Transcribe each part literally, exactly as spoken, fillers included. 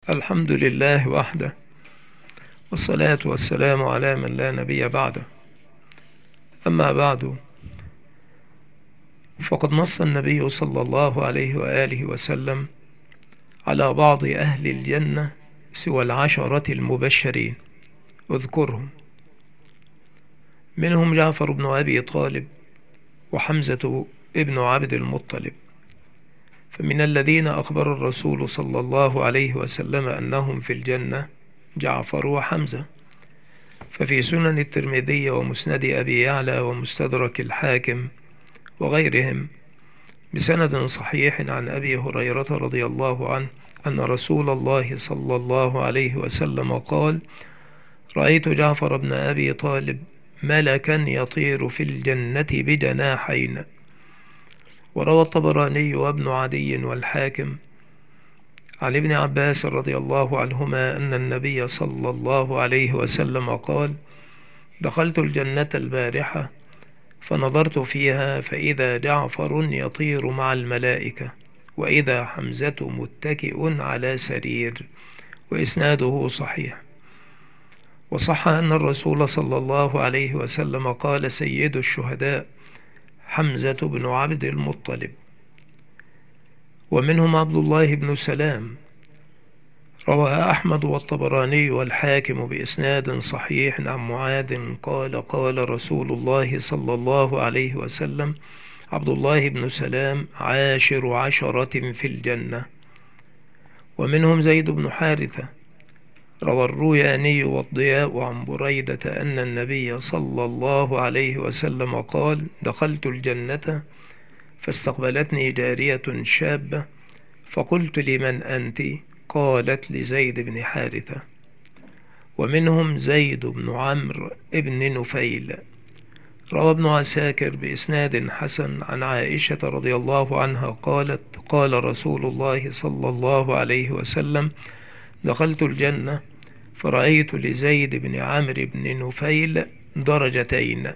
الحمد لله وحده، والصلاة والسلام على من لا نبي بعده. أما بعد، فقد نص النبي صلى الله عليه وآله وسلم على بعض أهل الجنة سوى العشرة المبشرين، اذكرهم: منهم جعفر بن أبي طالب وحمزة ابن عبد المطلب. فمن الذين أخبر الرسول صلى الله عليه وسلم أنهم في الجنة جعفر وحمزة، ففي سنن الترمذي ومسند أبي يعلى ومستدرك الحاكم وغيرهم بسند صحيح عن أبي هريرة رضي الله عنه أن رسول الله صلى الله عليه وسلم قال: رأيت جعفر بن أبي طالب ملكا يطير في الجنة بجناحين. وروى الطبراني وابن عدي والحاكم عن ابن عباس رضي الله عنهما أن النبي صلى الله عليه وسلم قال: دخلت الجنة البارحة فنظرت فيها فإذا جعفر يطير مع الملائكة، وإذا حمزة متكئ على سرير، وإسناده صحيح. وصح أن الرسول صلى الله عليه وسلم قال: سيد الشهداء حمزة بن عبد المطلب. ومنهم عبد الله بن سلام. روى أحمد والطبراني والحاكم بإسناد صحيح عن معاذ قال: قال رسول الله صلى الله عليه وسلم: عبد الله بن سلام عاشر عشرة في الجنة. ومنهم زيد بن حارثة. روى الروياني والضياء عن بريدة أن النبي صلى الله عليه وسلم قال: دخلت الجنة فاستقبلتني جارية شابة فقلت: لمن أنت؟ قالت: لزيد بن حارثة. ومنهم زيد بن عمرو بن نفيل. روى ابن عساكر بإسناد حسن عن عائشة رضي الله عنها قالت: قال رسول الله صلى الله عليه وسلم: دخلت الجنة فرأيت لزيد بن عمرو بن نفيل درجتين.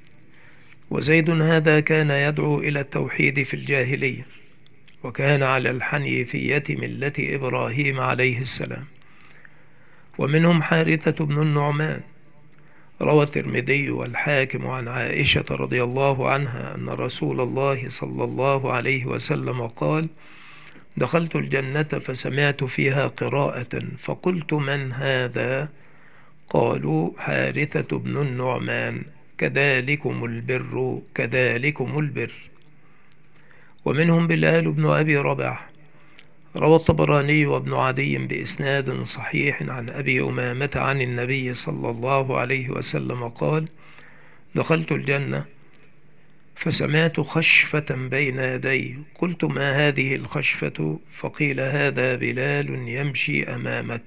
وزيد هذا كان يدعو إلى التوحيد في الجاهلية، وكان على الحنيفية ملة إبراهيم عليه السلام. ومنهم حارثة بن النعمان. روى الترمذي والحاكم عن عائشة رضي الله عنها أن رسول الله صلى الله عليه وسلم قال: دخلت الجنة فسمعت فيها قراءة فقلت: من هذا؟ قالوا: حارثة بن النعمان، كذلكم البر كذلكم البر. ومنهم بلال بن أبي رباح. روى الطبراني وابن عدي بإسناد صحيح عن أبي أمامة عن النبي صلى الله عليه وسلم قال: دخلت الجنة فسمعت خشفة بين يدي، قلت: ما هذه الخشفة؟ فقيل: هذا بلال يمشي أمامك.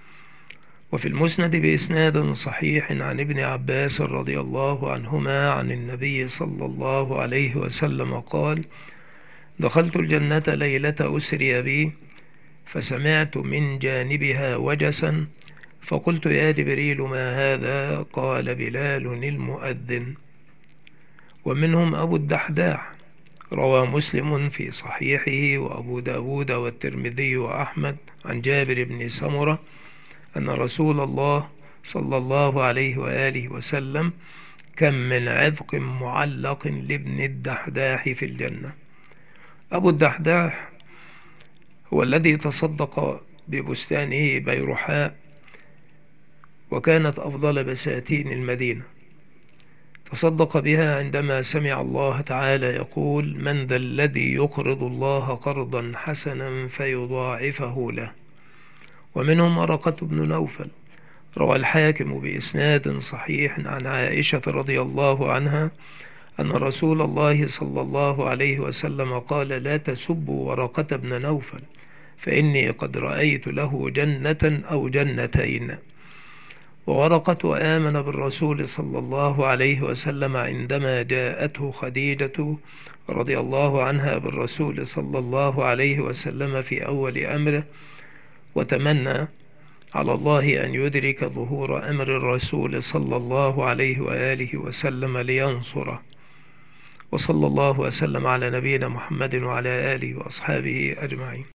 وفي المسند بإسناد صحيح عن ابن عباس رضي الله عنهما عن النبي صلى الله عليه وسلم قال: دخلت الجنة ليلة أسري بي فسمعت من جانبها وجسا فقلت: يا جبريل ما هذا؟ قال: بلال المؤذن. ومنهم أبو الدحداح. روى مسلم في صحيحه وأبو داود والترمذي وأحمد عن جابر بن سمرة أن رسول الله صلى الله عليه وآله وسلم: كم من عذق معلق لابن الدحداح في الجنة. أبو الدحداح هو الذي تصدق ببستانه بيرحاء، وكانت أفضل بساتين المدينة. تصدق بها عندما سمع الله تعالى يقول: من ذا الذي يقرض الله قرضا حسنا فيضاعفه له. ومنهم ورقة بن نوفل. روى الحاكم بإسناد صحيح عن عائشة رضي الله عنها أن رسول الله صلى الله عليه وسلم قال: لا تسبوا ورقة بن نوفل فإني قد رأيت له جنة أو جنتين. وورقة آمن بالرسول صلى الله عليه وسلم عندما جاءته خديجة رضي الله عنها بالرسول صلى الله عليه وسلم في أول أمره، وتمنى على الله أن يدرك ظهور أمر الرسول صلى الله عليه وآله وسلم لينصره. وصلى الله وسلم على نبينا محمد وعلى آله وأصحابه أجمعين.